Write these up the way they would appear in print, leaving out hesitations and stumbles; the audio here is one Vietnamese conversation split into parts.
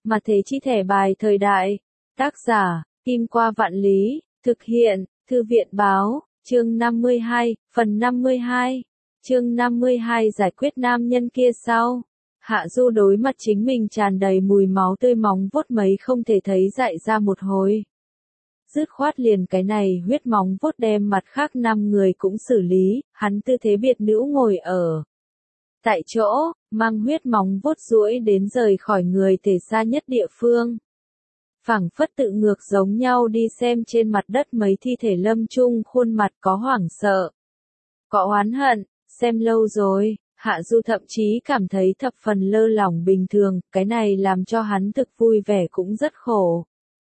Mà thế chi thẻ bài thời đại. Tác giả, Kim Qua Vạn Lý, thực hiện, Thư viện Báo, chương 52, phần 52. Chương 52 giải quyết nam nhân kia sau. Hạ Du đối mặt chính mình tràn đầy mùi máu tươi móng vuốt mấy không thể thấy dại ra một hồi. Dứt khoát liền cái này huyết móng vuốt đem mặt khác 5 người cũng xử lý, hắn tư thế biệt nữ ngồi ở tại chỗ, mang huyết móng vuốt duỗi đến rời khỏi người thể xa nhất địa phương. Phảng phất tự ngược giống nhau đi xem trên mặt đất mấy thi thể lâm chung khuôn mặt có hoảng sợ, có oán hận, xem lâu rồi, Hạ Du thậm chí cảm thấy thập phần lơ lỏng bình thường, cái này làm cho hắn thực vui vẻ cũng rất khổ.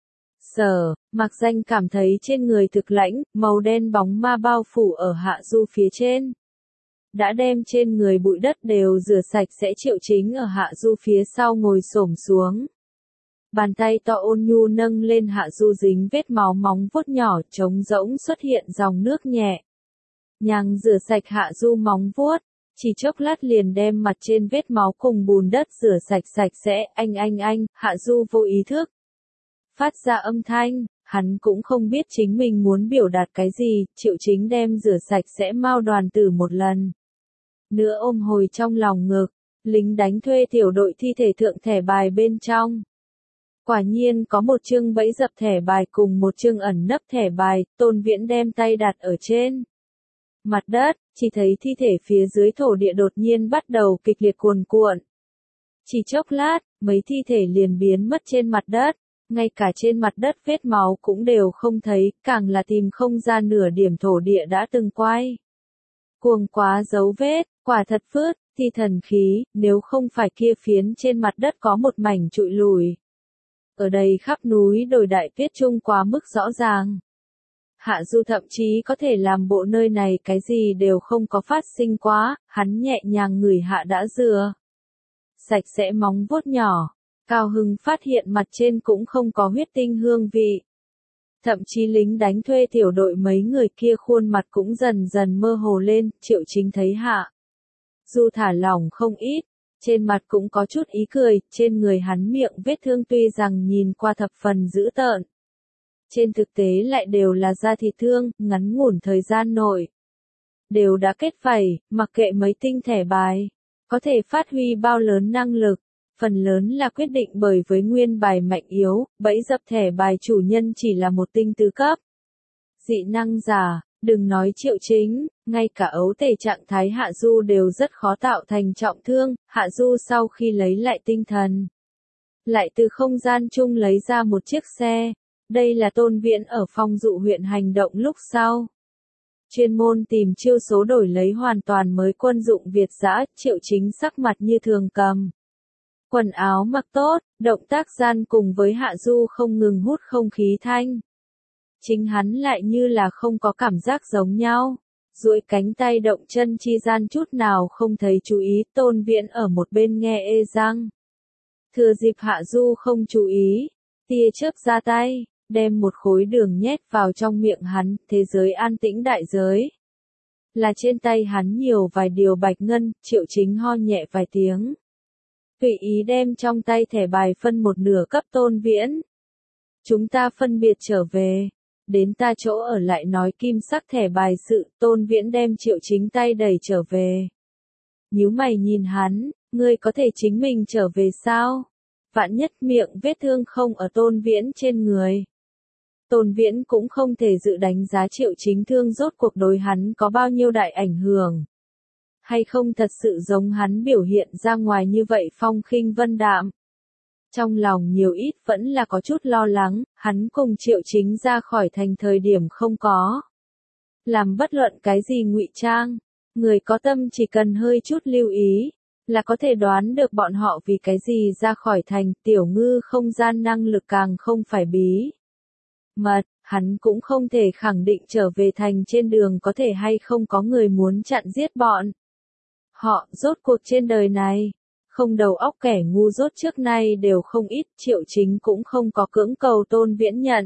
Mạc Danh cảm thấy trên người thực lãnh, màu đen bóng ma bao phủ ở Hạ Du phía trên. Đã đem trên người bụi đất đều rửa sạch sẽ Triệu Chính ở Hạ Du phía sau ngồi xổm xuống. Bàn tay to ôn nhu nâng lên Hạ Du dính vết máu móng vuốt nhỏ trống rỗng xuất hiện dòng nước nhẹ. Nhàng rửa sạch Hạ Du móng vuốt, chỉ chốc lát liền đem mặt trên vết máu cùng bùn đất rửa sạch sạch sẽ, anh, Hạ Du vô ý thức phát ra âm thanh, hắn cũng không biết chính mình muốn biểu đạt cái gì, Triệu Chính đem rửa sạch sẽ Mao Đoàn Tử một lần nữa ôm hồi trong lòng ngực, lính đánh thuê tiểu đội thi thể thượng thẻ bài bên trong. Quả nhiên có một chương bẫy dập thẻ bài cùng một chương ẩn nấp thẻ bài, Tôn Viễn đem tay đặt ở trên mặt đất, chỉ thấy thi thể phía dưới thổ địa đột nhiên bắt đầu kịch liệt cuồn cuộn. Chỉ chốc lát, mấy thi thể liền biến mất trên mặt đất, ngay cả trên mặt đất vết máu cũng đều không thấy, càng là tìm không ra nửa điểm thổ địa đã từng quay cuồng quá dấu vết, quả thật phứt, thi thần khí, nếu không phải kia phiến trên mặt đất có một mảnh trụi lùi. Ở đây khắp núi đồi đại tuyết trung quá mức rõ ràng. Hạ Du thậm chí có thể làm bộ nơi này cái gì đều không có phát sinh quá, hắn nhẹ nhàng ngửi hạ đã rửa sạch sẽ móng vuốt nhỏ, cao hứng phát hiện mặt trên cũng không có huyết tinh hương vị. Thậm chí lính đánh thuê tiểu đội mấy người kia khuôn mặt cũng dần dần mơ hồ lên, Triệu Chính thấy Hạ Du thả lỏng không ít, trên mặt cũng có chút ý cười, trên người hắn miệng vết thương tuy rằng nhìn qua thập phần dữ tợn. Trên thực tế lại đều là da thịt thương, ngắn ngủn thời gian nội đều đã kết vảy, mặc kệ mấy tinh thẻ bài, có thể phát huy bao lớn năng lực, phần lớn là quyết định bởi với nguyên bài mạnh yếu, bẫy dập thẻ bài chủ nhân chỉ là một tinh tứ cấp. Dị năng giả, đừng nói Triệu Chính, ngay cả ấu tể trạng thái Hạ Du đều rất khó tạo thành trọng thương, Hạ Du sau khi lấy lại tinh thần, lại từ không gian chung lấy ra một chiếc xe. Đây là Tôn Viễn ở Phong Dụ huyện hành động lúc sau chuyên môn tìm chiêu số đổi lấy hoàn toàn mới quân dụng Việt dã, Triệu Chính sắc mặt như thường cầm quần áo mặc tốt, động tác gian cùng với Hạ Du không ngừng hút không khí thanh. Chính hắn lại như là không có cảm giác giống nhau, duỗi cánh tay động chân chi gian chút nào không thấy chú ý, Tôn Viễn ở một bên nghe ê răng. Thừa dịp Hạ Du không chú ý, tia chớp ra tay, đem một khối đường nhét vào trong miệng hắn, thế giới an tĩnh đại giới. Là trên tay hắn nhiều vài điều bạch ngân, Triệu Chính ho nhẹ vài tiếng. Tùy ý đem trong tay thẻ bài phân một nửa cấp Tôn Viễn. Chúng ta phân biệt trở về. Đến ta chỗ ở lại nói kim sắc thẻ bài sự, Tôn Viễn đem Triệu Chính tay đẩy trở về. Nhíu mày nhìn hắn, ngươi có thể chính mình trở về sao? Vạn nhất miệng vết thương không ở Tôn Viễn trên người. Tôn Viễn cũng không thể dự đánh giá Triệu Chính thương rốt cuộc đối hắn có bao nhiêu đại ảnh hưởng. Hay không thật sự giống hắn biểu hiện ra ngoài như vậy phong khinh vân đạm. Trong lòng nhiều ít vẫn là có chút lo lắng, hắn cùng Triệu Chính ra khỏi thành thời điểm không có làm bất luận cái gì ngụy trang. Người có tâm chỉ cần hơi chút lưu ý, là có thể đoán được bọn họ vì cái gì ra khỏi thành. Tiểu Ngư không gian năng lực càng không phải bí mật, hắn cũng không thể khẳng định trở về thành trên đường có thể hay không có người muốn chặn giết bọn họ. Rốt cuộc trên đời này, không đầu óc kẻ ngu dốt trước nay đều không ít, Triệu Chính cũng không có cưỡng cầu Tôn Viễn nhận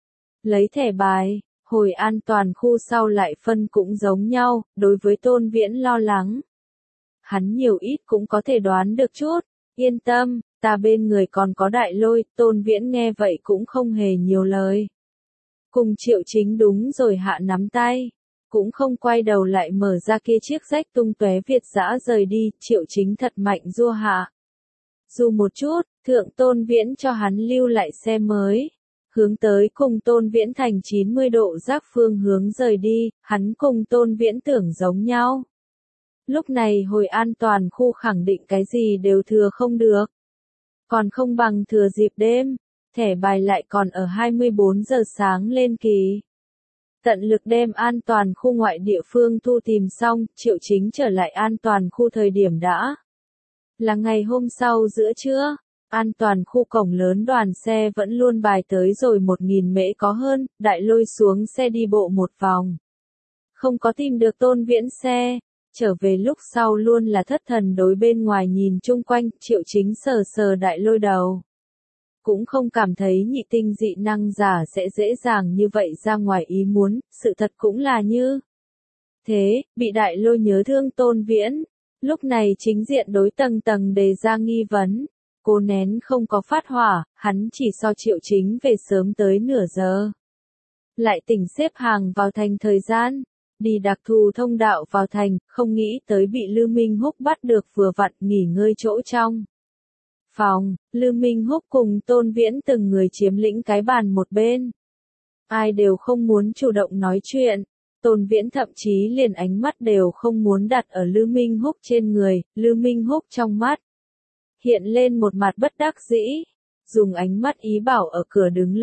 lấy thẻ bài, hồi an toàn khu sau lại phân cũng giống nhau, đối với Tôn Viễn lo lắng. Hắn nhiều ít cũng có thể đoán được chút, yên tâm, ta bên người còn có Đại Lôi, Tôn Viễn nghe vậy cũng không hề nhiều lời. Cùng Triệu Chính đúng rồi hạ nắm tay, cũng không quay đầu lại mở ra kia chiếc rách tung tóe Việt dã rời đi, Triệu Chính thật mạnh giua hạ. Dù một chút, thượng Tôn Viễn cho hắn lưu lại xe mới, hướng tới cùng Tôn Viễn thành 90 độ giác phương hướng rời đi, hắn cùng Tôn Viễn tưởng giống nhau. Lúc này hồi an toàn khu khẳng định cái gì đều thừa không được. Còn không bằng thừa dịp đêm, thẻ bài lại còn ở 24 giờ sáng lên kỳ. Tận lực đem an toàn khu ngoại địa phương thu tìm xong, Triệu Chính trở lại an toàn khu thời điểm đã là ngày hôm sau giữa trưa. An toàn khu cổng lớn đoàn xe vẫn luôn bài tới rồi 1000 mễ có hơn, Đại Lôi xuống xe đi bộ một vòng. Không có tìm được Tôn Viễn xe, trở về lúc sau luôn là thất thần đối bên ngoài nhìn chung quanh, Triệu Chính sờ sờ Đại Lôi đầu. Cũng không cảm thấy nhị tinh dị năng giả sẽ dễ dàng như vậy ra ngoài ý muốn, sự thật cũng là như thế, bị Đại Lôi nhớ thương Tôn Viễn. Lúc này chính diện đối tầng tầng đề ra nghi vấn. Cố nén không có phát hỏa, hắn chỉ so Triệu Chính về sớm tới nửa giờ. Lại tỉnh xếp hàng vào thành thời gian, đi đặc thù thông đạo vào thành, không nghĩ tới bị Lư Minh Húc bắt được vừa vặn nghỉ ngơi chỗ trong phòng. Lư Minh Húc cùng Tôn Viễn từng người chiếm lĩnh cái bàn một bên. Ai đều không muốn chủ động nói chuyện. Tôn Viễn thậm chí liền ánh mắt đều không muốn đặt ở Lư Minh Húc trên người, Lư Minh Húc trong mắt hiện lên một mặt bất đắc dĩ, dùng ánh mắt ý bảo ở cửa đứng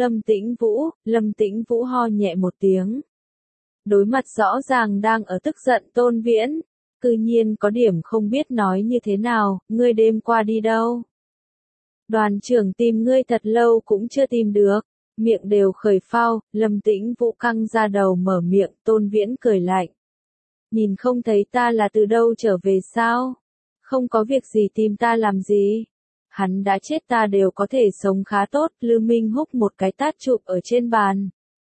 Lâm Tĩnh Vũ ho nhẹ một tiếng. Đối mặt rõ ràng đang ở tức giận Tôn Viễn, cư nhiên có điểm không biết nói như thế nào, ngươi đêm qua đi đâu? Đoàn trưởng tìm ngươi thật lâu cũng chưa tìm được, miệng đều khởi phao, Lâm Tĩnh Vũ căng ra đầu mở miệng, Tôn Viễn cười lạnh. Nhìn không thấy ta là từ đâu trở về sao? Không có việc gì tìm ta làm gì? Hắn đã chết ta đều có thể sống khá tốt, Lư Minh Húc một cái tát chụp ở trên bàn.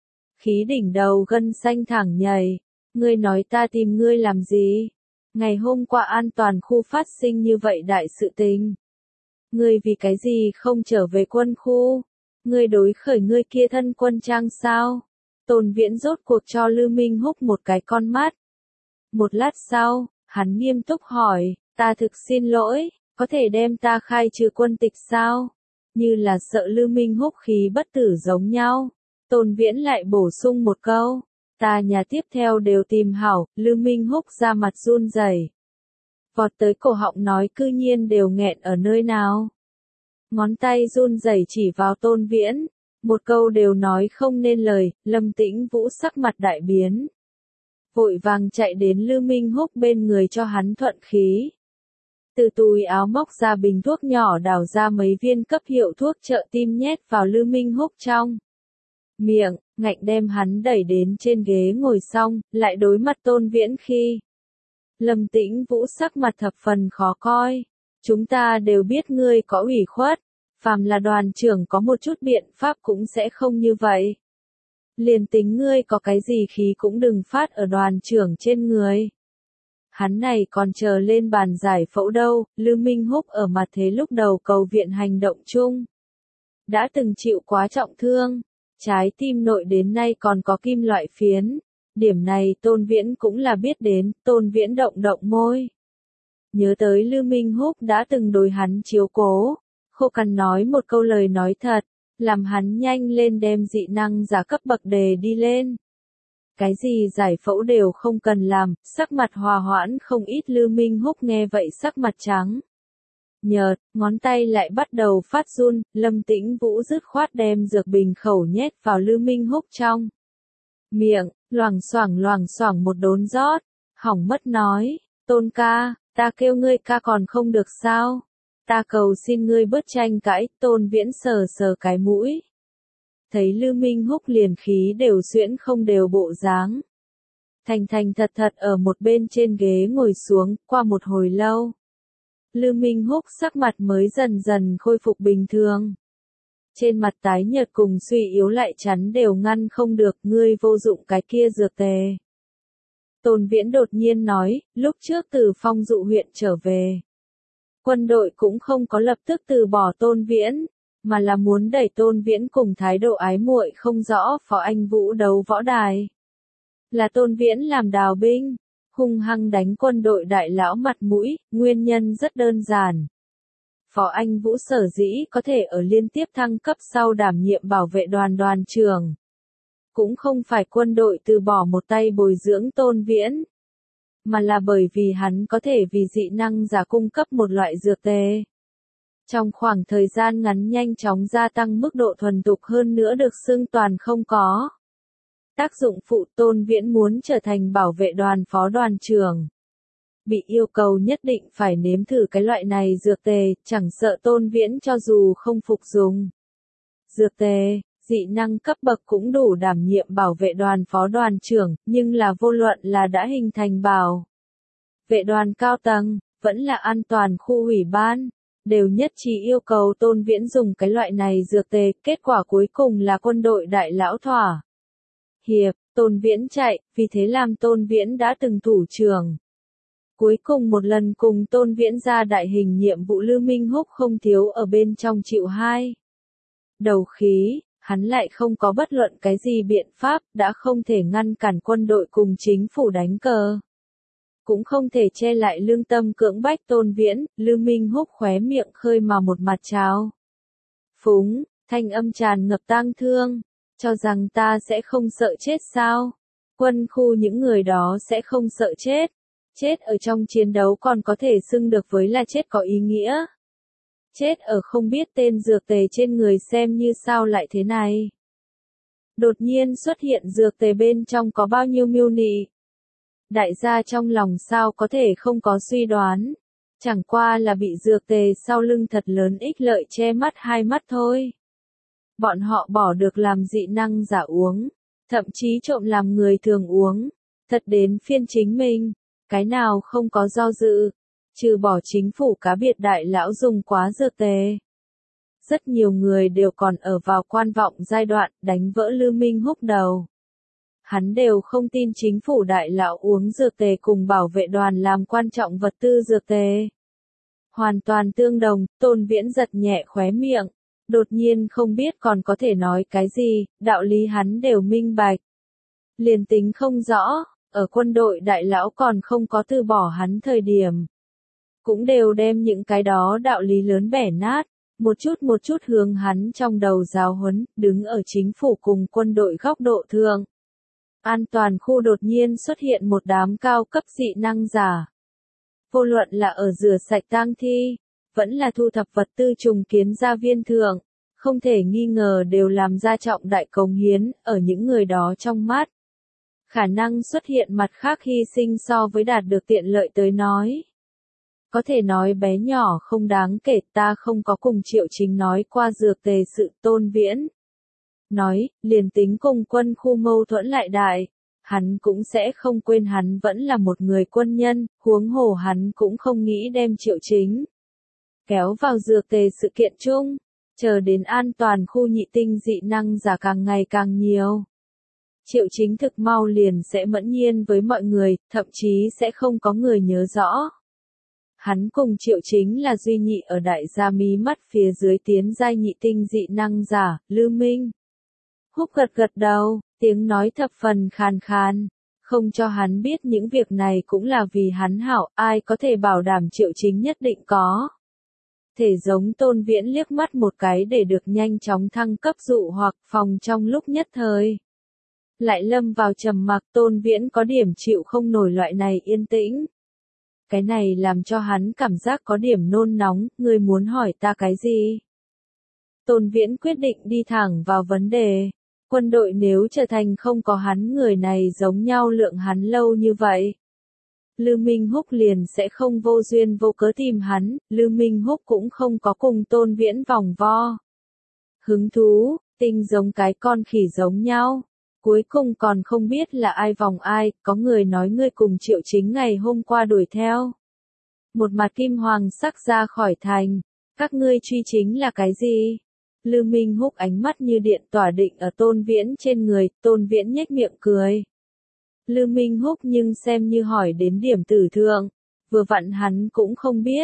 Khí đỉnh đầu gân xanh thẳng nhảy, ngươi nói ta tìm ngươi làm gì? Ngày hôm qua an toàn khu phát sinh như vậy đại sự tình. Ngươi vì cái gì không trở về quân khu? Ngươi đối khởi ngươi kia thân quân trang sao? Tôn Viễn rốt cuộc cho Lư Minh Húc một cái con mắt. Một lát sau, hắn nghiêm túc hỏi, ta thực xin lỗi, có thể đem ta khai trừ quân tịch sao? Như là sợ Lư Minh Húc khí bất tử giống nhau. Tôn Viễn lại bổ sung một câu, ta nhà tiếp theo đều tìm hảo, Lư Minh Húc ra mặt run rẩy, vọt tới cổ họng nói cư nhiên đều nghẹn ở nơi nào. Ngón tay run rẩy chỉ vào Tôn Viễn, một câu đều nói không nên lời, Lâm Tĩnh Vũ sắc mặt đại biến. Vội vàng chạy đến Lư Minh Húc bên người cho hắn thuận khí. Từ túi áo móc ra bình thuốc nhỏ đào ra mấy viên cấp hiệu thuốc trợ tim nhét vào Lư Minh Húc trong miệng, ngạnh đem hắn đẩy đến trên ghế ngồi xong, lại đối mặt Tôn Viễn khi. Lâm Tĩnh Vũ sắc mặt thập phần khó coi. Chúng ta đều biết ngươi có ủy khuất, phàm là đoàn trưởng có một chút biện pháp cũng sẽ không như vậy. Liền tính ngươi có cái gì khí cũng đừng phát ở đoàn trưởng trên người. Hắn này còn chờ lên bàn giải phẫu đâu, Lư Minh Húc ở mặt thế lúc đầu cầu viện hành động chung. Đã từng chịu quá trọng thương, trái tim nội đến nay còn có kim loại phiến. Điểm này Tôn Viễn cũng là biết đến, Tôn Viễn động động môi. Nhớ tới Lư Minh Húc đã từng đối hắn chiếu cố, khô cằn nói một câu lời nói thật, làm hắn nhanh lên đem dị năng giả cấp bậc đề đi lên. Cái gì giải phẫu đều không cần làm, sắc mặt hòa hoãn không ít. Lư Minh Húc nghe vậy sắc mặt trắng nhợt, ngón tay lại bắt đầu phát run, Lâm Tĩnh Vũ dứt khoát đem dược bình khẩu nhét vào Lư Minh Húc trong miệng, loảng xoảng một đốn rót, hỏng mất nói, Tôn ca, ta kêu ngươi ca còn không được sao? Ta cầu xin ngươi bớt tranh cãi, Tôn Viễn sờ sờ cái mũi. Thấy Lư Minh Húc liền khí đều xuyễn không đều bộ dáng. Thành thật ở một bên trên ghế ngồi xuống, qua một hồi lâu. Lư Minh Húc sắc mặt mới dần dần khôi phục bình thường. Trên mặt tái nhợt cùng suy yếu lại chắn đều ngăn không được, ngươi vô dụng cái kia dược tề. Tôn Viễn đột nhiên nói, lúc trước từ Phong Dụ huyện trở về. Quân đội cũng không có lập tức từ bỏ Tôn Viễn, mà là muốn đẩy Tôn Viễn cùng thái độ ái muội không rõ Phó Anh Vũ đấu võ đài. Là Tôn Viễn làm đào binh, hung hăng đánh quân đội đại lão mặt mũi, nguyên nhân rất đơn giản. Phó Anh Vũ sở dĩ có thể ở liên tiếp thăng cấp sau đảm nhiệm bảo vệ đoàn đoàn trưởng. Cũng không phải quân đội từ bỏ một tay bồi dưỡng Tôn Viễn, mà là bởi vì hắn có thể vì dị năng giả cung cấp một loại dược tề. Trong khoảng thời gian ngắn nhanh chóng gia tăng mức độ thuần thục hơn nữa được xưng toàn không có. Tác dụng phụ Tôn Viễn muốn trở thành bảo vệ đoàn phó đoàn trưởng. Bị yêu cầu nhất định phải nếm thử cái loại này dược tề, chẳng sợ Tôn Viễn cho dù không phục dùng. Dược tề, dị năng cấp bậc cũng đủ đảm nhiệm bảo vệ đoàn phó đoàn trưởng, nhưng là vô luận là đã hình thành bảo vệ đoàn cao tầng, vẫn là an toàn khu ủy ban, đều nhất trí yêu cầu Tôn Viễn dùng cái loại này dược tề, kết quả cuối cùng là quân đội đại lão thỏa hiệp, Tôn Viễn chạy, vì thế làm Tôn Viễn đã từng thủ trưởng. Cuối cùng một lần cùng Tôn Viễn ra đại hình nhiệm vụ Lưu Minh Húc không thiếu ở bên trong chịu hai đầu khí, hắn lại không có bất luận cái gì biện pháp, đã không thể ngăn cản quân đội cùng chính phủ đánh cờ. Cũng không thể che lại lương tâm cưỡng bách Tôn Viễn, Lưu Minh Húc khóe miệng khơi mà một mặt trào phúng, thanh âm tràn ngập tang thương, cho rằng ta sẽ không sợ chết sao? Quân khu những người đó sẽ không sợ chết. Chết ở trong chiến đấu còn có thể xưng được với là chết có ý nghĩa. Chết ở không biết tên dược tề trên người xem như sao lại thế này. Đột nhiên xuất hiện dược tề bên trong có bao nhiêu mưu nị. Đại gia trong lòng sao có thể không có suy đoán. Chẳng qua là bị dược tề sau lưng thật lớn ích lợi che mắt hai mắt thôi. Bọn họ bỏ được làm dị năng giả uống, thậm chí trộm làm người thường uống. Thật đến phiên chính mình. Cái nào không có do dự, trừ bỏ chính phủ cá biệt đại lão dùng quá dược tề. Rất nhiều người đều còn ở vào quan vọng giai đoạn đánh vỡ Lưu Minh Húc đầu. Hắn đều không tin chính phủ đại lão uống dược tề cùng bảo vệ đoàn làm quan trọng vật tư dược tề. Hoàn toàn tương đồng, Tôn Viễn giật nhẹ khóe miệng, đột nhiên không biết còn có thể nói cái gì, đạo lý hắn đều minh bạch. Liền tính không rõ. Ở quân đội đại lão còn không có từ bỏ hắn thời điểm. Cũng đều đem những cái đó đạo lý lớn bẻ nát, một chút hướng hắn trong đầu giáo huấn, đứng ở chính phủ cùng quân đội góc độ thượng. An toàn khu đột nhiên xuất hiện một đám cao cấp dị năng giả. Vô luận là ở rửa sạch tang thi, vẫn là thu thập vật tư trùng kiến gia viên thượng, không thể nghi ngờ đều làm ra trọng đại cống hiến, ở những người đó trong mắt. Khả năng xuất hiện mặt khác hy sinh so với đạt được tiện lợi tới nói. Có thể nói bé nhỏ không đáng kể, ta không có cùng Triệu Chính nói qua dược tề sự. Tôn Viễn nói, liền tính cùng quân khu mâu thuẫn lại đại, hắn cũng sẽ không quên hắn vẫn là một người quân nhân, huống hồ hắn cũng không nghĩ đem Triệu Chính kéo vào dược tề sự kiện chung, chờ đến an toàn khu nhị tinh dị năng giả càng ngày càng nhiều. Triệu Chính thực mau liền sẽ mẫn nhiên với mọi người, thậm chí sẽ không có người nhớ rõ. Hắn cùng Triệu Chính là duy nhị ở đại gia mí mắt phía dưới tiến giai nhị tinh dị năng giả, Lưu Minh Húc gật gật đầu, tiếng nói thập phần khàn khàn, không cho hắn biết những việc này cũng là vì hắn hảo, ai có thể bảo đảm Triệu Chính nhất định có. Thể giống Tôn Viễn liếc mắt một cái để được nhanh chóng thăng cấp dụ hoặc phòng trong lúc nhất thời. Lại lâm vào trầm mặc. Tôn Viễn có điểm chịu không nổi loại này yên tĩnh. Cái này làm cho hắn cảm giác có điểm nôn nóng, ngươi muốn hỏi ta cái gì? Tôn Viễn quyết định đi thẳng vào vấn đề. Quân đội nếu trở thành không có hắn người này giống nhau lượng hắn lâu như vậy. Lưu Minh Húc liền sẽ không vô duyên vô cớ tìm hắn, Lưu Minh Húc cũng không có cùng Tôn Viễn vòng vo. Hứng thú, tinh giống cái con khỉ giống nhau. Cuối cùng còn không biết là ai vòng ai, có người nói ngươi cùng Triệu Chính ngày hôm qua đuổi theo. Một mặt kim hoàng sắc ra khỏi thành, các ngươi truy chính là cái gì? Lưu Minh Húc ánh mắt như điện tỏa định ở Tôn Viễn trên người, Tôn Viễn nhếch miệng cười. Lưu Minh Húc nhưng xem như hỏi đến điểm tử thượng, vừa vặn hắn cũng không biết.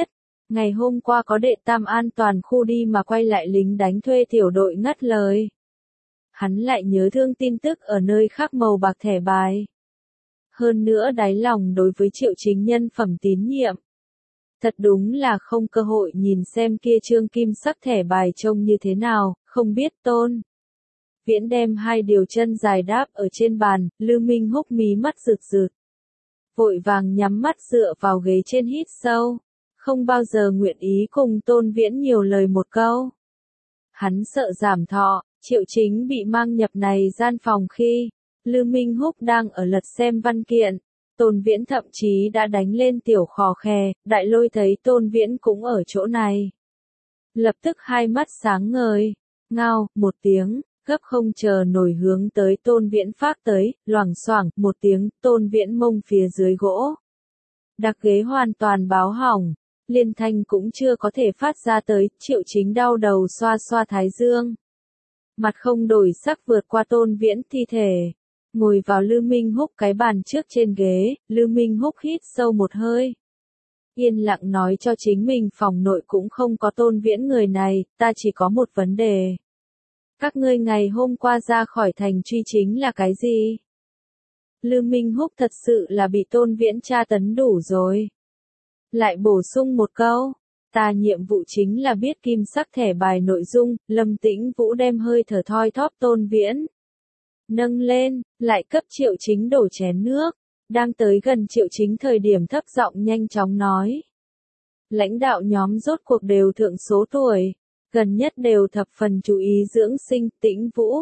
Ngày hôm qua có đệ tam an toàn khu đi mà quay lại lính đánh thuê tiểu đội ngắt lời. Hắn lại nhớ thương tin tức ở nơi khác màu bạc thẻ bài. Hơn nữa đáy lòng đối với Triệu Chính nhân phẩm tín nhiệm. Thật đúng là không cơ hội nhìn xem kia trương kim sắc thẻ bài trông như thế nào, không biết Tôn Viễn đem hai điều chân dài đáp ở trên bàn, Lưu Minh Húc mí mắt rực rực. Vội vàng nhắm mắt dựa vào ghế trên hít sâu. Không bao giờ nguyện ý cùng Tôn Viễn nhiều lời một câu. Hắn sợ giảm thọ, Triệu Chính bị mang nhập này gian phòng khi Lưu Minh Húc đang ở lật xem văn kiện. Tôn Viễn thậm chí đã đánh lên tiểu khò khè, Đại Lôi thấy Tôn Viễn cũng ở chỗ này. Lập tức hai mắt sáng ngời, ngao, một tiếng, gấp không chờ nổi hướng tới Tôn Viễn phát tới, loảng xoảng, một tiếng, Tôn Viễn mông phía dưới gỗ. Đặc ghế hoàn toàn báo hỏng, liên thanh cũng chưa có thể phát ra tới, Triệu Chính đau đầu xoa xoa thái dương. Mặt không đổi sắc vượt qua Tôn Viễn thi thể. Ngồi vào Lưu Minh Húc cái bàn trước trên ghế, Lưu Minh Húc hít sâu một hơi. Yên lặng nói cho chính mình phòng nội cũng không có Tôn Viễn người này, ta chỉ có một vấn đề. Các ngươi ngày hôm qua ra khỏi thành truy chính là cái gì? Lưu Minh Húc thật sự là bị Tôn Viễn tra tấn đủ rồi. Lại bổ sung một câu, ta nhiệm vụ chính là biết kim sắc thẻ bài nội dung, Lâm Tĩnh Vũ đem hơi thở thoi thóp Tôn Viễn. Nâng lên, lại cấp Triệu Chính đổ chén nước, đang tới gần Triệu Chính thời điểm thấp giọng nhanh chóng nói. Lãnh đạo nhóm rốt cuộc đều thượng số tuổi, gần nhất đều thập phần chú ý dưỡng sinh, Tĩnh Vũ.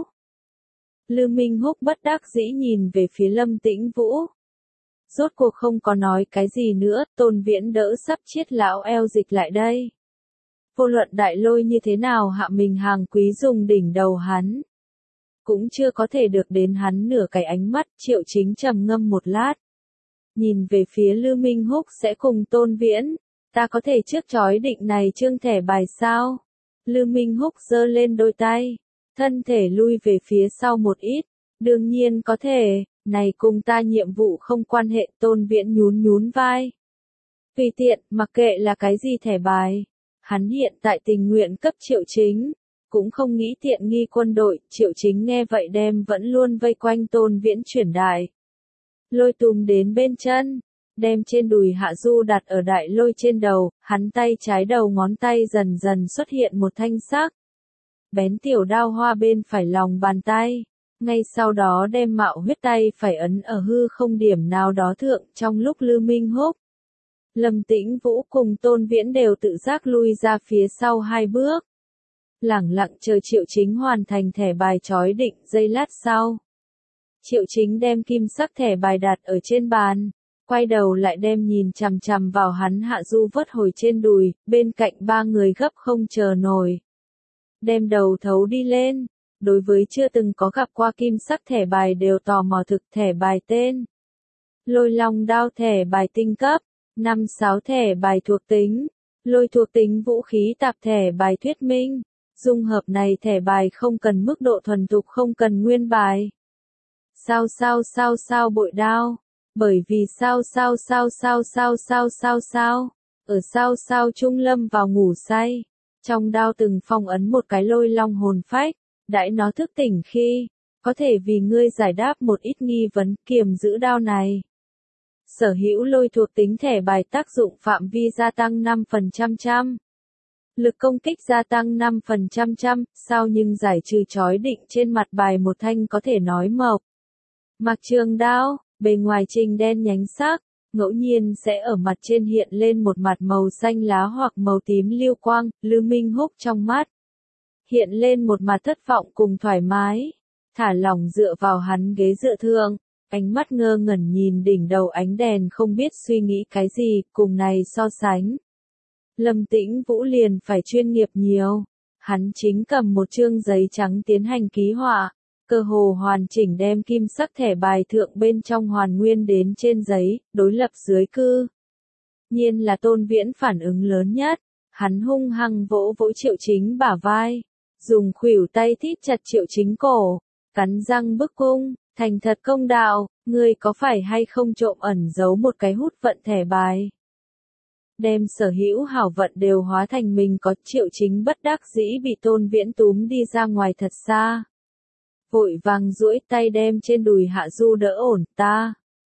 Lưu Minh Húc bất đắc dĩ nhìn về phía Lâm Tĩnh Vũ. Rốt cuộc không có nói cái gì nữa, Tôn Viễn đỡ sắp chết lão eo dịch lại đây. Vô luận Đại Lôi như thế nào hạ mình hàng quý dùng đỉnh đầu hắn. Cũng chưa có thể được đến hắn nửa cái ánh mắt, Triệu Chính trầm ngâm một lát. Nhìn về phía Lưu Minh Húc sẽ cùng Tôn Viễn, ta có thể trước chói định này trương thẻ bài sao? Lưu Minh Húc giơ lên đôi tay, thân thể lui về phía sau một ít, đương nhiên có thể, này cùng ta nhiệm vụ không quan hệ. Tôn Viễn nhún nhún vai. Tùy tiện, mặc kệ là cái gì thẻ bài, hắn hiện tại tình nguyện cấp Triệu Chính. Cũng không nghĩ tiện nghi quân đội, Triệu Chính nghe vậy đem vẫn luôn vây quanh Tôn Viễn chuyển đại. Lôi tùm đến bên chân, đem trên đùi Hạ Du đặt ở Đại Lôi trên đầu, hắn tay trái đầu ngón tay dần dần xuất hiện một thanh sắc. Bén tiểu đao hoa bên phải lòng bàn tay, ngay sau đó đem mạo huyết tay phải ấn ở hư không điểm nào đó thượng trong lúc Lưu Minh Húc. Lâm Tĩnh Vũ cùng Tôn Viễn đều tự giác lui ra phía sau hai bước. Lẳng lặng chờ Triệu Chính hoàn thành thẻ bài chói định. Giây lát sau, Triệu Chính đem kim sắc thẻ bài đặt ở trên bàn, quay đầu lại đem nhìn chằm chằm vào hắn Hạ Du vớt hồi trên đùi, bên cạnh ba người gấp không chờ nổi. Đem đầu thấu đi lên, đối với chưa từng có gặp qua kim sắc thẻ bài đều tò mò thực thẻ bài tên. Lôi Long đao thẻ bài tinh cấp, 5-6 thẻ bài thuộc tính, lôi thuộc tính vũ khí tạp thẻ bài thuyết minh. Dung hợp này thẻ bài không cần mức độ thuần thục, không cần nguyên bài. Sao bội đao. Bởi vì sao, ở sao trung lâm vào ngủ say. Trong đao từng phong ấn một cái lôi long hồn phách, đãi nó thức tỉnh khi, có thể vì ngươi giải đáp một ít nghi vấn, kiềm giữ đao này. Sở hữu lôi thuộc tính thẻ bài tác dụng phạm vi gia tăng 5%. Lực công kích gia tăng 5%, sao nhưng giải trừ chói định trên mặt bài một thanh có thể nói mộc. Mặc trường đao, bề ngoài trình đen nhánh sắc, ngẫu nhiên sẽ ở mặt trên hiện lên một mặt màu xanh lá hoặc màu tím lưu quang. Lưu Minh Húc trong mắt hiện lên một mặt thất vọng cùng thoải mái, thả lỏng dựa vào hắn ghế dựa thượng, ánh mắt ngơ ngẩn nhìn đỉnh đầu ánh đèn không biết suy nghĩ cái gì. Cùng này so sánh, Lâm Tĩnh Vũ liền phải chuyên nghiệp nhiều. Hắn chính cầm một chương giấy trắng tiến hành ký họa, cơ hồ hoàn chỉnh đem kim sắc thẻ bài thượng bên trong hoàn nguyên đến trên giấy, đối lập dưới cư. Nhiên là Tôn Viễn phản ứng lớn nhất, hắn hung hăng vỗ vỗ Triệu Chính bả vai, dùng khuỷu tay thít chặt Triệu Chính cổ, cắn răng bức cung, thành thật công đạo, ngươi có phải hay không trộm ẩn giấu một cái hút vận thẻ bài? đem sở hữu hảo vận đều hóa thành mình có. Triệu Chính bất đắc dĩ bị Tôn Viễn túm đi ra ngoài thật xa. Vội vàng duỗi tay đem trên đùi Hạ Du đỡ ổn. Ta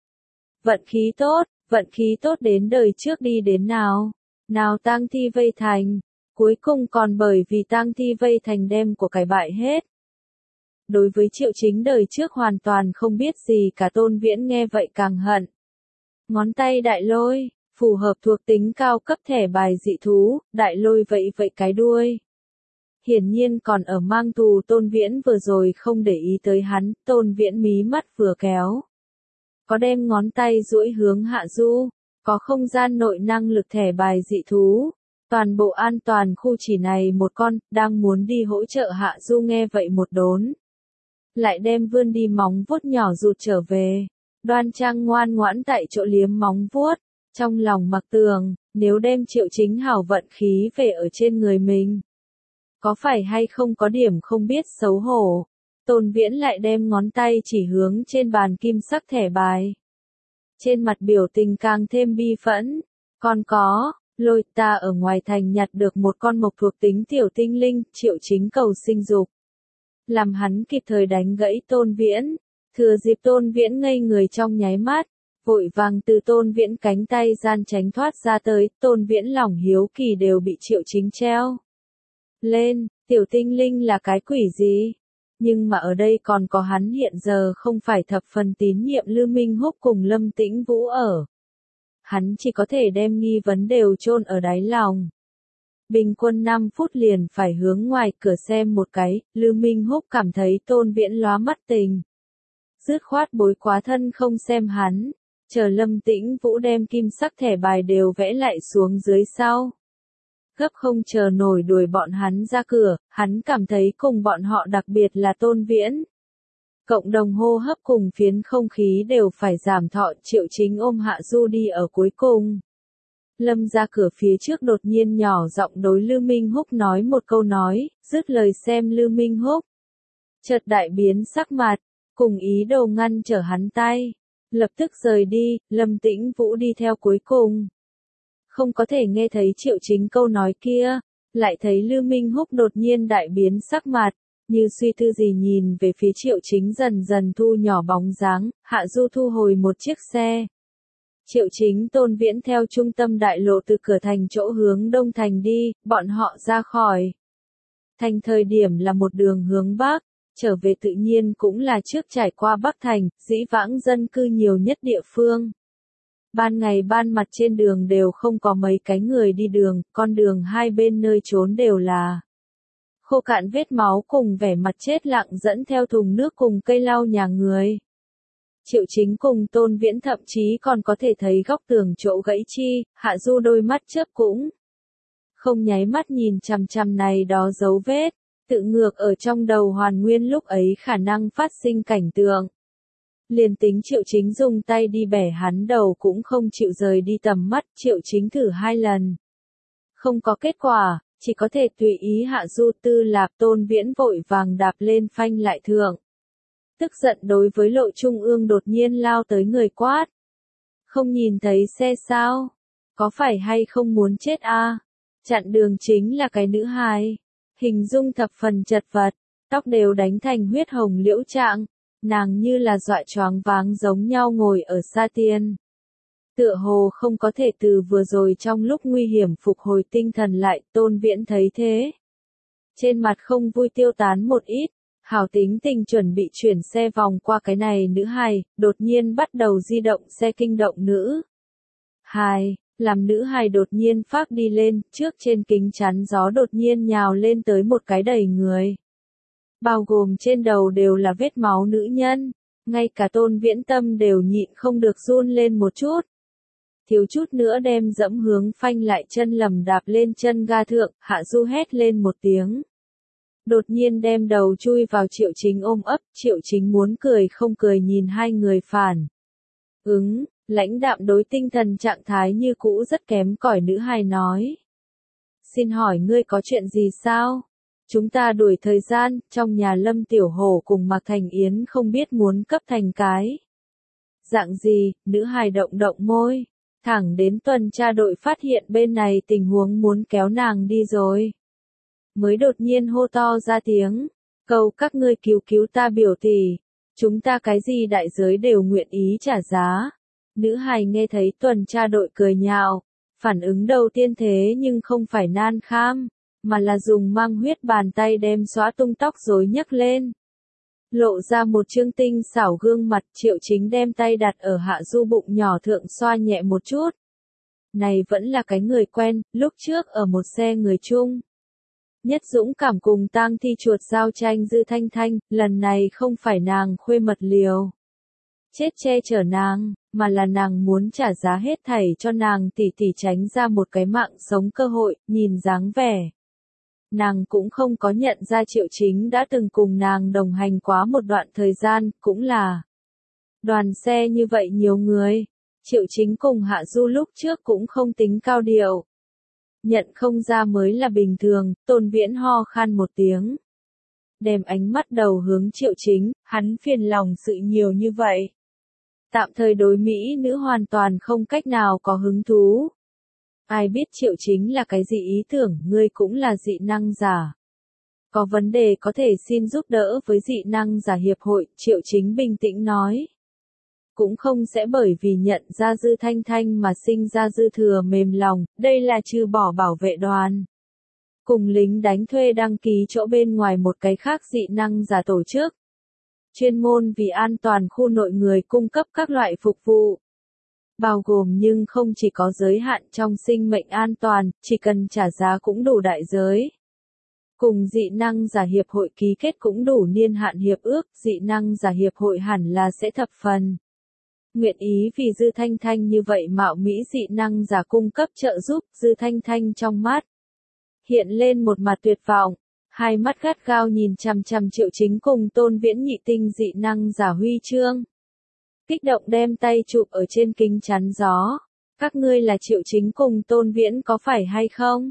vận khí tốt đến đời trước đi đến nào. Nào tang thi vây thành, cuối cùng còn bởi vì tang thi vây thành đem của cải bại hết. Đối với Triệu Chính đời trước hoàn toàn không biết gì cả, Tôn Viễn nghe vậy càng hận. Ngón tay đại lôi, phù hợp thuộc tính cao cấp thẻ bài dị thú, đại lôi vậy cái đuôi. Hiển nhiên còn ở mang tù. Tôn Viễn vừa rồi không để ý tới hắn, Tôn Viễn mí mắt vừa kéo. Có đem ngón tay duỗi hướng Hạ Du, có không gian nội năng lực thẻ bài dị thú. Toàn bộ an toàn khu chỉ này một con, đang muốn đi hỗ trợ Hạ Du nghe vậy một đốn. Lại đem vươn đi móng vuốt nhỏ rụt trở về. Đoan Trang ngoan ngoãn tại chỗ liếm móng vuốt, trong lòng mặc tường, nếu đem Triệu Chính hảo vận khí về ở trên người mình. Có phải hay không có điểm không biết xấu hổ. Tôn Viễn lại đem ngón tay chỉ hướng trên bàn kim sắc thẻ bài. Trên mặt biểu tình càng thêm bi phẫn. Còn có, lôi ta ở ngoài thành nhặt được một con mộc thuộc tính tiểu tinh linh. Triệu Chính cầu sinh dục. Làm hắn kịp thời đánh gãy Tôn Viễn. Thừa dịp Tôn Viễn ngây người trong nháy mắt, vội vàng từ Tôn Viễn cánh tay gian tránh thoát ra tới. Tôn Viễn lòng hiếu kỳ đều bị Triệu Chính treo lên. Tiểu tinh linh là cái quỷ gì? Nhưng mà ở đây còn có hắn hiện giờ không phải thập phần tín nhiệm Lư Minh Húc cùng Lâm Tĩnh Vũ ở. Hắn chỉ có thể đem nghi vấn đều chôn ở đáy lòng. Bình quân 5 phút liền phải hướng ngoài cửa xem một cái. Lư Minh Húc cảm thấy Tôn Viễn lóa mắt tình. Dứt khoát bối quá thân không xem hắn. Chờ Lâm Tĩnh Vũ đem kim sắc thẻ bài đều vẽ lại xuống dưới sau. Gấp không chờ nổi đuổi bọn hắn ra cửa. Hắn cảm thấy cùng bọn họ, đặc biệt là Tôn Viễn, cộng đồng hô hấp cùng phiến không khí đều phải giảm thọ. Triệu Chính ôm Hạ Du đi ở cuối cùng. Lâm ra cửa phía trước đột nhiên nhỏ giọng đối Lư Minh Húc nói một câu nói, dứt lời xem Lư Minh Húc chợt đại biến sắc mặt, cùng ý đồ ngăn trở hắn tay, lập tức rời đi. Lâm Tĩnh Vũ đi theo cuối cùng. Không có thể nghe thấy Triệu Chính câu nói kia, lại thấy Lư Minh Húc đột nhiên đại biến sắc mặt, như suy tư gì nhìn về phía Triệu Chính dần dần thu nhỏ bóng dáng. Hạ Du thu hồi một chiếc xe. Triệu Chính Tôn Viễn theo trung tâm đại lộ từ cửa thành chỗ hướng đông thành đi. Bọn họ ra khỏi thành thời điểm là một đường hướng bắc, trở về tự nhiên cũng là trước trải qua Bắc Thành, dĩ vãng dân cư nhiều nhất địa phương. Ban ngày ban mặt trên đường đều không có mấy cái người đi đường, con đường hai bên nơi trốn đều là khô cạn vết máu cùng vẻ mặt chết lặng dẫn theo thùng nước cùng cây lau nhà người. Triệu Chính cùng Tôn Viễn thậm chí còn có thể thấy góc tường chỗ gãy chi. Hạ Du đôi mắt chớp cũng không nháy mắt nhìn chằm chằm này đó dấu vết, tự ngược ở trong đầu hoàn nguyên lúc ấy khả năng phát sinh cảnh tượng. Liền tính Triệu Chính dùng tay đi bẻ hắn đầu cũng không chịu rời đi tầm mắt. Triệu Chính thử 2 lần, không có kết quả, chỉ có thể tùy ý Hạ Du tư lạp. Tôn Viễn vội vàng đạp lên phanh lại thượng. Tức giận đối với lộ trung ương đột nhiên lao tới người quát. Không nhìn thấy xe sao? Có phải hay không muốn chết a? Chặn đường chính là cái nữ hài. Hình dung thập phần chật vật, tóc đều đánh thành huyết hồng liễu trạng. Nàng như là dọa choáng váng giống nhau ngồi ở xa tiền. Tựa hồ không có thể từ vừa rồi trong lúc nguy hiểm phục hồi tinh thần lại. Tôn Viễn thấy thế, trên mặt không vui tiêu tán một ít. Hảo tính tình chuẩn bị chuyển xe vòng qua cái này nữ hài, đột nhiên bắt đầu di động xe kinh động nữ hài, làm nữ hài đột nhiên phác đi lên. Trước trên kính chắn gió đột nhiên nhào lên tới một cái đầy người, bao gồm trên đầu đều là vết máu nữ nhân. Ngay cả Tôn Viễn tâm đều nhịn không được run lên một chút, thiếu chút nữa đem dẫm hướng phanh lại chân lầm đạp lên chân ga thượng. Hạ Du hét lên một tiếng, đột nhiên đem đầu chui vào Triệu Chính ôm ấp. Triệu Chính muốn cười không cười nhìn hai người phản lãnh đạm đối tinh thần trạng thái như cũ rất kém cỏi nữ hài nói. Xin hỏi ngươi có chuyện gì sao? Chúng ta đuổi thời gian, trong nhà Lâm Tiểu Hổ cùng Mạc Thành Yến không biết muốn cấp thành cái dạng gì. Nữ hài động động môi, Thẳng đến tuần tra đội phát hiện bên này tình huống muốn kéo nàng đi rồi. Mới đột nhiên hô to ra tiếng, cầu các ngươi cứu cứu ta biểu tỷ, chúng ta cái gì đại giới đều nguyện ý trả giá. Nữ hài nghe thấy tuần tra đội cười nhạo, phản ứng đầu tiên thế nhưng không phải nan kham, mà là dùng mang huyết bàn tay đem xóa tung tóc rối nhấc lên. Lộ ra một trương tinh xảo gương mặt. Triệu Chính đem tay đặt ở Hạ Du bụng nhỏ thượng xoa nhẹ một chút. Này vẫn là cái người quen, lúc trước ở một xe người chung. Nhất dũng cảm cùng tang thi chuột giao tranh Dư Thanh Thanh, lần này không phải nàng khuê mật liều. Chết che chở nàng, mà là nàng muốn trả giá hết thảy cho nàng tỷ tỷ tránh ra một cái mạng sống cơ hội, nhìn dáng vẻ. Nàng cũng không có nhận ra Triệu Chính đã từng cùng nàng đồng hành quá một đoạn thời gian, cũng là đoàn xe như vậy nhiều người. Triệu Chính cùng Hạ Du lúc trước cũng không tính cao điệu. Nhận không ra mới là bình thường. Tôn Viễn ho khan một tiếng. Đem ánh mắt đầu hướng Triệu Chính, hắn phiền lòng sự nhiều như vậy. Tạm thời đối Mỹ nữ hoàn toàn không cách nào có hứng thú. Ai biết Triệu Chính là cái gì ý tưởng, ngươi cũng là dị năng giả. Có vấn đề có thể xin giúp đỡ với dị năng giả hiệp hội, Triệu Chính bình tĩnh nói. Cũng không sẽ bởi vì nhận ra Dư Thanh Thanh mà sinh ra dư thừa mềm lòng, đây là trừ bỏ bảo vệ đoàn. Cùng lính đánh thuê đăng ký chỗ bên ngoài một cái khác dị năng giả tổ chức. Chuyên môn vì an toàn khu nội người cung cấp các loại phục vụ. Bao gồm nhưng không chỉ có giới hạn trong sinh mệnh an toàn, chỉ cần trả giá cũng đủ đại giới. Cùng dị năng giả hiệp hội ký kết cũng đủ niên hạn hiệp ước, dị năng giả hiệp hội hẳn là sẽ thập phần. Nguyện ý vì Dư Thanh Thanh như vậy mạo mỹ dị năng giả cung cấp trợ giúp. Dư Thanh Thanh trong mắt hiện lên một mặt tuyệt vọng, hai mắt gắt gao nhìn chằm chằm Triệu Chính cùng Tôn Viễn nhị tinh dị năng giả huy chương. Kích động đem tay chụp ở trên kính chắn gió. Các ngươi là Triệu Chính cùng Tôn Viễn có phải hay không?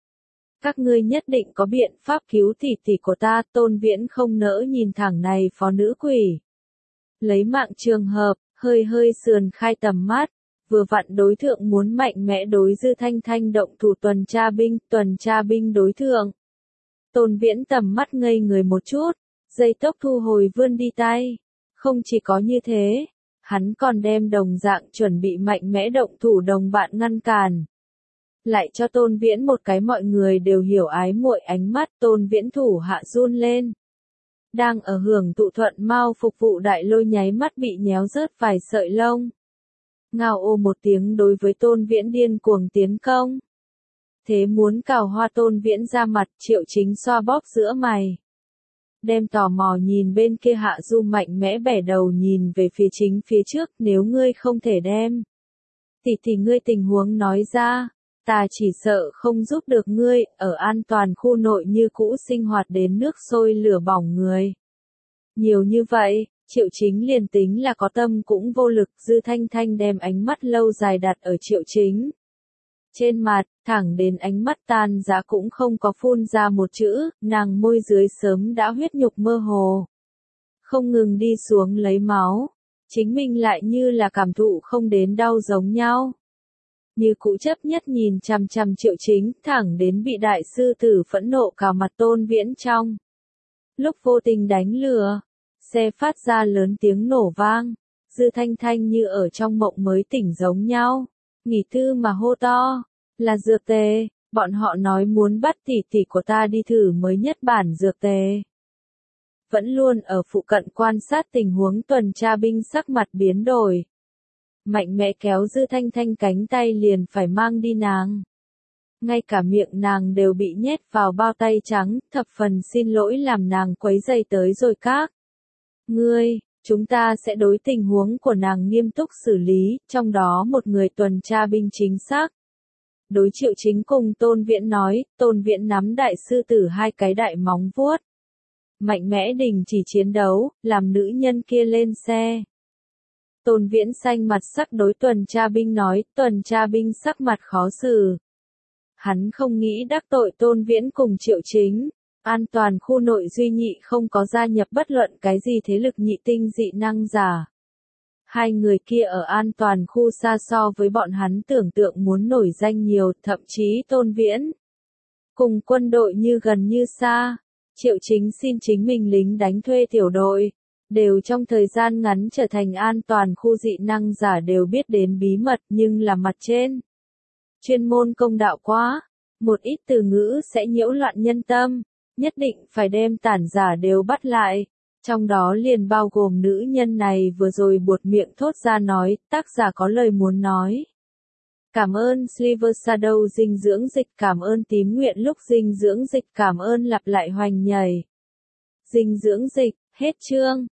Các ngươi nhất định có biện pháp cứu tỷ tỷ của ta. Tôn Viễn không nỡ nhìn thẳng này phó nữ quỷ. Lấy mạng trường hợp, hơi sườn khai tầm mắt. Vừa vặn đối tượng muốn mạnh mẽ đối Dư Thanh Thanh động thủ tuần tra binh đối tượng. Tôn Viễn tầm mắt ngây người một chút, dây tốc thu hồi vươn đi tay. Không chỉ có như thế, hắn còn đem đồng dạng chuẩn bị mạnh mẽ động thủ đồng bạn ngăn cản. Lại cho Tôn Viễn một cái mọi người đều hiểu ái muội ánh mắt. Tôn Viễn thủ hạ run lên. Đang ở hưởng thụ thuận mau phục vụ đại lôi nháy mắt bị nhéo rớt vài sợi lông. Ngao ô một tiếng đối với Tôn Viễn điên cuồng tiến công. Thế muốn cào hoa Tôn Viễn ra mặt. Triệu Chính xoa bóp giữa mày. Đem tò mò nhìn bên kia Hạ Du mạnh mẽ bẻ đầu nhìn về phía chính phía trước. Nếu ngươi không thể đem tỷ tỷ ngươi tình huống nói ra, ta chỉ sợ không giúp được ngươi. Ở an toàn khu nội như cũ sinh hoạt đến nước sôi lửa bỏng người. Nhiều như vậy, Triệu Chính liền tính là có tâm cũng vô lực. Dư Thanh Thanh đem ánh mắt lâu dài đặt ở Triệu Chính trên mặt, thẳng đến ánh mắt tan rã cũng không có phun ra một chữ. Nàng môi dưới sớm đã huyết nhục mơ hồ, không ngừng đi xuống lấy máu. Chính mình lại như là cảm thụ không đến đau giống nhau. Như cũ chấp nhất nhìn chằm chằm Triệu Chính, thẳng đến bị đại sư tử phẫn nộ cào mặt Tôn Viễn trong. Lúc vô tình đánh lừa, xe phát ra lớn tiếng nổ vang. Dư Thanh Thanh như ở trong mộng mới tỉnh giống nhau. Nghỉ tư mà hô to, là dược tề. Bọn họ nói muốn bắt tỷ tỷ của ta đi thử mới nhất bản dược tề. Vẫn luôn ở phụ cận quan sát tình huống tuần tra binh sắc mặt biến đổi. Mạnh mẽ kéo Dư Thanh Thanh cánh tay liền phải mang đi nàng. Ngay cả miệng nàng đều bị nhét vào bao tay trắng. Thập phần xin lỗi làm nàng quấy rầy tới rồi các ngươi. Chúng ta sẽ đối tình huống của nàng nghiêm túc xử lý, trong đó một người tuần tra binh chính xác. Đối Triệu Chính cùng Tôn Viễn nói. Tôn Viễn nắm đại sư tử hai cái đại móng vuốt. Mạnh mẽ đình chỉ chiến đấu, làm nữ nhân kia lên xe. Tôn Viễn xanh mặt sắc đối tuần tra binh nói. Tuần tra binh sắc mặt khó xử. Hắn không nghĩ đắc tội Tôn Viễn cùng Triệu Chính. An toàn khu nội duy nhị không có gia nhập bất luận cái gì thế lực nhị tinh dị năng giả. Hai người kia ở an toàn khu xa so với bọn hắn tưởng tượng muốn nổi danh nhiều, thậm chí Tôn Viễn. Cùng quân đội như gần như xa. Triệu Chính xin chính mình lính đánh thuê tiểu đội. Đều trong thời gian ngắn trở thành an toàn khu dị năng giả đều biết đến bí mật nhưng là mặt trên. Chuyên môn công đạo quá. Một ít từ ngữ sẽ nhiễu loạn nhân tâm. Nhất định phải đem tản giả đều bắt lại. Trong đó liền bao gồm nữ nhân này vừa rồi buột miệng thốt ra nói, tác giả có lời muốn nói. Cảm ơn Silver Shadow dinh dưỡng dịch, cảm ơn tím nguyện lúc dinh dưỡng dịch, cảm ơn lặp lại hoành nhảy. Dinh dưỡng dịch, hết chương.